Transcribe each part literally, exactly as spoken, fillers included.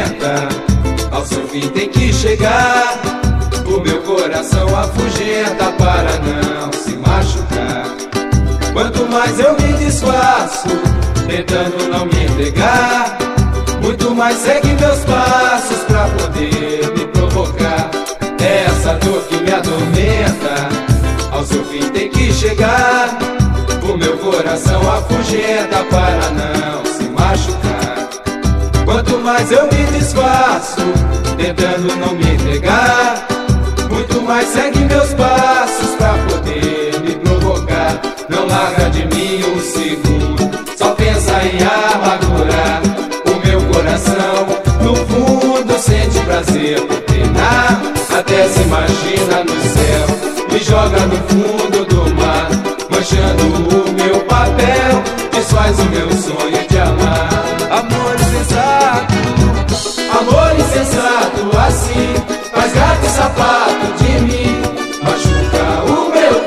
tormenta ao seu fim tem que chegar. O meu coração afugenta para não se machucar. Quanto mais eu me disfarço, tentando não me entregar, muito mais segue meus passos pra poder me provocar. É essa dor que me atormenta, ao seu fim tem que chegar. O meu coração afugenta para não se machucar. Quanto mais eu me disfarço, tentando não me entregar, muito mais segue meus passos pra poder me provocar. Não larga de mim um segundo, só pensa em amargurar. O meu coração no fundo sente prazer por penar. Até se imagina no céu, me joga no fundo do mar, manchando o meu papel, desfaz o meu sonho de amar. Amor insensato, amor insensato assim, faz gato e sapato de mim, machuca o meu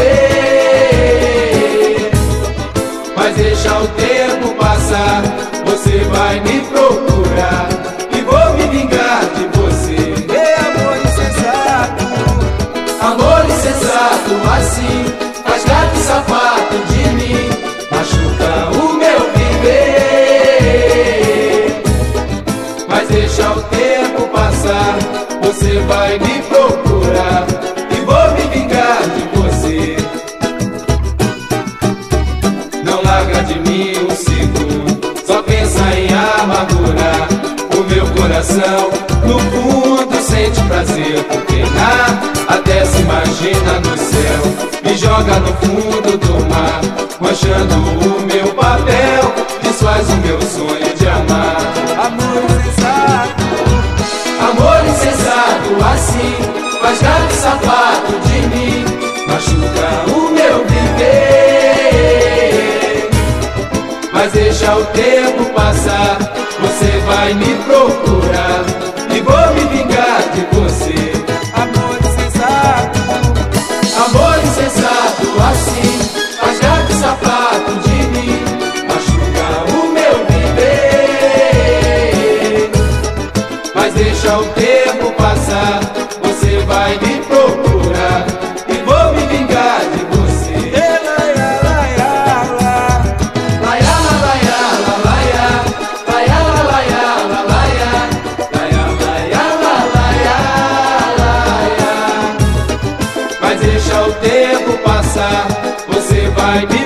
viver. Mas deixa o tempo passar, você vai me procurar e vou me vingar de você. É amor insensato, amor insensato assim, faz gato e sapato de mim, machuca o meu viver. Mas deixa o tempo passar, você vai me procurar e vou me vingar de você. Não larga de mim um segundo, só pensa em amargurar. O meu coração no fundo sente prazer por penar. Até se imagina no céu, me joga no fundo do mar, manchando o meu papel, desfaz o meu sonho de amar. Amor insensato, amor insensato assim, faz gato e sapato de mim, machuca o meu viver. Mas deixa o tempo passar, você vai me procurar e vou me vingar de você. Amor insensato, amor insensato assim, faz gato e sapato de mim, machuca o meu viver. Mas deixa o tempo passar, você vai me procurar e vou me vingar de você. Mas deixa o tempo passar, você vai me